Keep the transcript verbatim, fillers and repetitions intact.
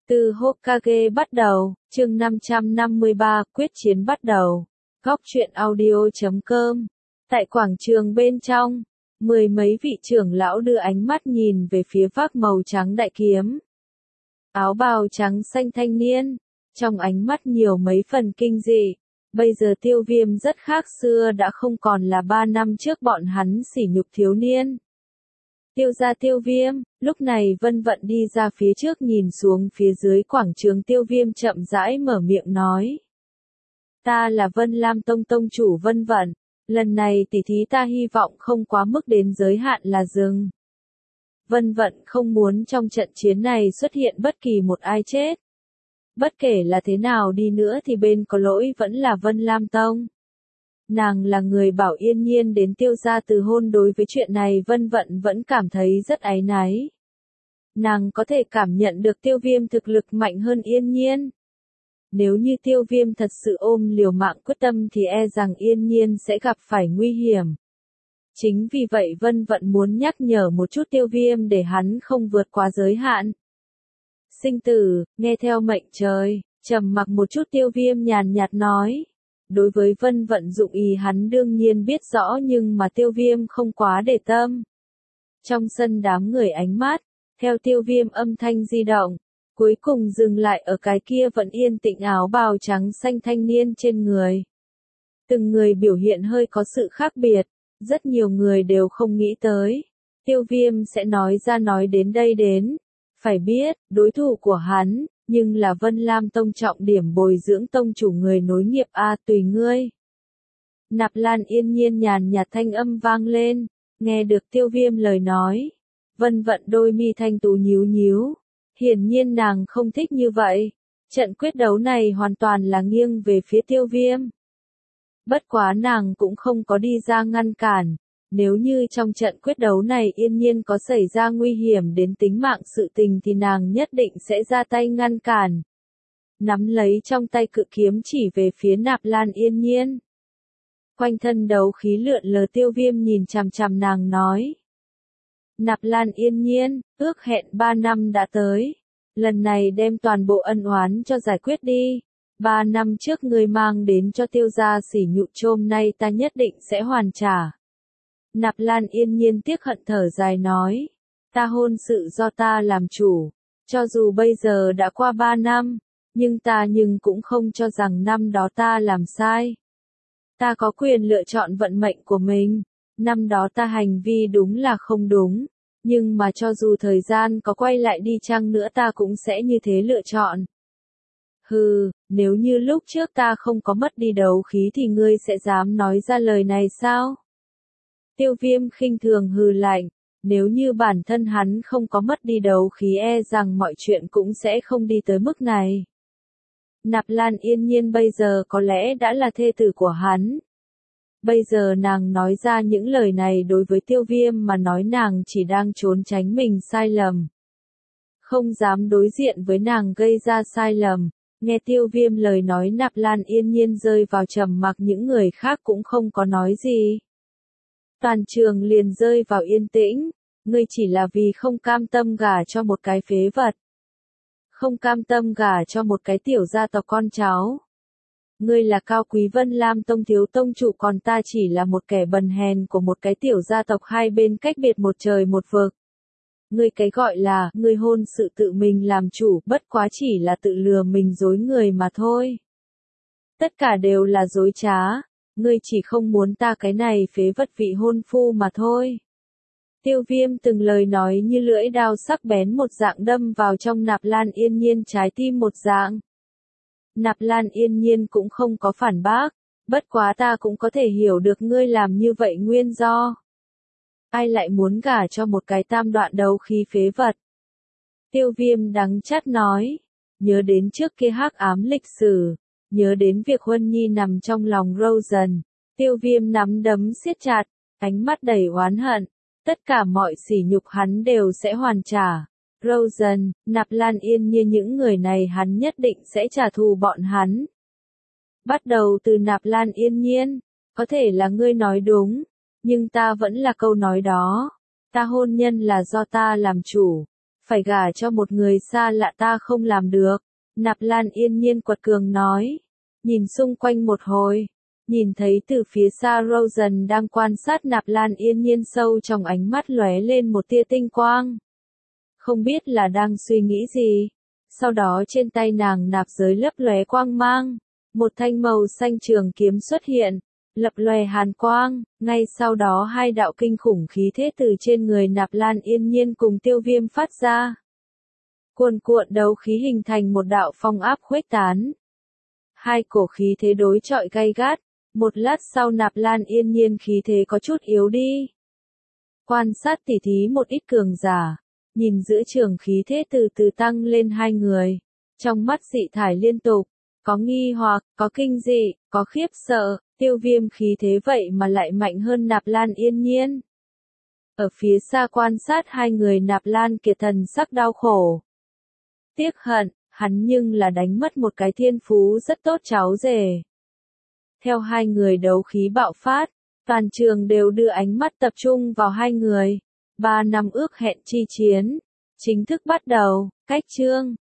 Từ Hokage bắt đầu, chương năm trăm năm mươi ba, quyết chiến bắt đầu. Góc truyện audio chấm com. Tại quảng trường bên trong, mười mấy vị trưởng lão đưa ánh mắt nhìn về phía vác màu trắng đại kiếm. Áo bào trắng xanh thanh niên, trong ánh mắt nhiều mấy phần kinh dị. Bây giờ Tiêu Viêm rất khác xưa, đã không còn là ba năm trước bọn hắn sỉ nhục thiếu niên. Tiêu gia Tiêu Viêm, lúc này Vân Vận đi ra phía trước nhìn xuống phía dưới quảng trường. Tiêu Viêm chậm rãi mở miệng nói. Ta là Vân Lam Tông Tông chủ Vân Vận, lần này tỷ thí ta hy vọng không quá mức đến giới hạn là dừng. Vân Vận không muốn trong trận chiến này xuất hiện bất kỳ một ai chết. Bất kể là thế nào đi nữa thì bên có lỗi vẫn là Vân Lam Tông. Nàng là người bảo Yên Nhiên đến Tiêu gia từ hôn, đối với chuyện này Vân Vận vẫn cảm thấy rất áy náy. Nàng có thể cảm nhận được Tiêu Viêm thực lực mạnh hơn Yên Nhiên. Nếu như Tiêu Viêm thật sự ôm liều mạng quyết tâm thì e rằng Yên Nhiên sẽ gặp phải nguy hiểm. Chính vì vậy Vân Vận muốn nhắc nhở một chút Tiêu Viêm để hắn không vượt quá giới hạn. Sinh tử, nghe theo mệnh trời, trầm mặc một chút Tiêu Viêm nhàn nhạt nói. Đối với Vân Vận dụng ý hắn đương nhiên biết rõ, nhưng mà Tiêu Viêm không quá để tâm. Trong sân đám người ánh mắt, theo Tiêu Viêm âm thanh di động, cuối cùng dừng lại ở cái kia vẫn yên tĩnh áo bào trắng xanh thanh niên trên người. Từng người biểu hiện hơi có sự khác biệt, rất nhiều người đều không nghĩ tới. Tiêu Viêm sẽ nói ra nói đến đây đến. Phải biết, đối thủ của hắn, nhưng là Vân Lam Tông trọng điểm bồi dưỡng tông chủ người nối nghiệp a tùy ngươi. Nạp Lan Yên Nhiên nhàn nhạt thanh âm vang lên, nghe được Tiêu Viêm lời nói. Vân Vận đôi mi thanh tú nhíu nhíu, hiển nhiên nàng không thích như vậy. Trận quyết đấu này hoàn toàn là nghiêng về phía Tiêu Viêm. Bất quá nàng cũng không có đi ra ngăn cản. Nếu như trong trận quyết đấu này Yên Nhiên có xảy ra nguy hiểm đến tính mạng sự tình thì nàng nhất định sẽ ra tay ngăn cản. Nắm lấy trong tay cự kiếm chỉ về phía Nạp Lan Yên Nhiên. Quanh thân đấu khí lượn lờ Tiêu Viêm nhìn chằm chằm nàng nói. Nạp Lan Yên Nhiên, ước hẹn ba năm đã tới. Lần này đem toàn bộ ân oán cho giải quyết đi. Ba năm trước ngươi mang đến cho Tiêu gia sỉ nhục, hôm nay ta nhất định sẽ hoàn trả. Nạp Lan Yên Nhiên tiếc hận thở dài nói. Ta hôn sự do ta làm chủ. Cho dù bây giờ đã qua ba năm, nhưng ta nhưng cũng không cho rằng năm đó ta làm sai. Ta có quyền lựa chọn vận mệnh của mình. Năm đó ta hành vi đúng là không đúng. Nhưng mà cho dù thời gian có quay lại đi chăng nữa ta cũng sẽ như thế lựa chọn. Hừ, nếu như lúc trước ta không có mất đi đấu khí thì ngươi sẽ dám nói ra lời này sao? Tiêu Viêm khinh thường hừ lạnh, nếu như bản thân hắn không có mất đi đấu khí e rằng mọi chuyện cũng sẽ không đi tới mức này. Nạp Lan Yên Nhiên bây giờ có lẽ đã là thê tử của hắn. Bây giờ nàng nói ra những lời này đối với Tiêu Viêm mà nói nàng chỉ đang trốn tránh mình sai lầm. Không dám đối diện với nàng gây ra sai lầm. Nghe Tiêu Viêm lời nói Nạp Lan Yên Nhiên rơi vào trầm mặc, những người khác cũng không có nói gì. Toàn trường liền rơi vào yên tĩnh, ngươi chỉ là vì không cam tâm gả cho một cái phế vật. Không cam tâm gả cho một cái tiểu gia tộc con cháu. Ngươi là cao quý Vân Lam Tông thiếu tông chủ, còn ta chỉ là một kẻ bần hèn của một cái tiểu gia tộc hai bên cách biệt một trời một vực. Ngươi cái gọi là, ngươi hôn sự tự mình làm chủ, bất quá chỉ là tự lừa mình dối người mà thôi. Tất cả đều là dối trá. Ngươi chỉ không muốn ta cái này phế vật vị hôn phu mà thôi. Tiêu Viêm từng lời nói như lưỡi đao sắc bén một dạng đâm vào trong Nạp Lan Yên Nhiên trái tim một dạng. Nạp Lan Yên Nhiên cũng không có phản bác, bất quá ta cũng có thể hiểu được ngươi làm như vậy nguyên do. Ai lại muốn gả cho một cái tam đoạn đấu khí phế vật? Tiêu Viêm đắng chát nói, nhớ đến trước kia hắc ám lịch sử. Nhớ đến việc Huân Nhi nằm trong lòng Rosen, Tiêu Viêm nắm đấm siết chặt, ánh mắt đầy oán hận. Tất cả mọi sỉ nhục hắn đều sẽ hoàn trả. Rosen, Nạp Lan Yên Nhiên, những người này hắn nhất định sẽ trả thù bọn hắn. Bắt đầu từ Nạp Lan Yên Nhiên, có thể là ngươi nói đúng, nhưng ta vẫn là câu nói đó. Ta hôn nhân là do ta làm chủ. phải gả cho một người xa lạ ta không làm được. Nạp Lan Yên Nhiên quật cường nói. Nhìn xung quanh một hồi, nhìn thấy từ phía xa Rosen đang quan sát Nạp Lan Yên Nhiên, sâu trong ánh mắt lóe lên một tia tinh quang. Không biết là đang suy nghĩ gì. Sau đó trên tay nàng nạp giới lấp lóe quang mang, một thanh màu xanh trường kiếm xuất hiện, lập lòe hàn quang, ngay sau đó hai đạo kinh khủng khí thế từ trên người Nạp Lan Yên Nhiên cùng Tiêu Viêm phát ra. Cuồn cuộn đấu khí hình thành một đạo phong áp khuếch tán. Hai cổ khí thế đối chọi gay gắt, một lát sau Nạp Lan Yên Nhiên khí thế có chút yếu đi. Quan sát tỉ thí một ít cường giả, nhìn giữa trường khí thế từ từ tăng lên hai người, trong mắt dị thải liên tục, có nghi hoặc, có kinh dị, có khiếp sợ. Tiêu Viêm khí thế vậy mà lại mạnh hơn Nạp Lan Yên Nhiên. Ở phía xa quan sát hai người, Nạp Lan Kiệt thần sắc đau khổ. Tiếc hận, hắn nhưng là đánh mất một cái thiên phú rất tốt cháu rể. Theo hai người đấu khí bạo phát, toàn trường đều đưa ánh mắt tập trung vào hai người. Ba năm ước hẹn chi chiến, chính thức bắt đầu. Cách chương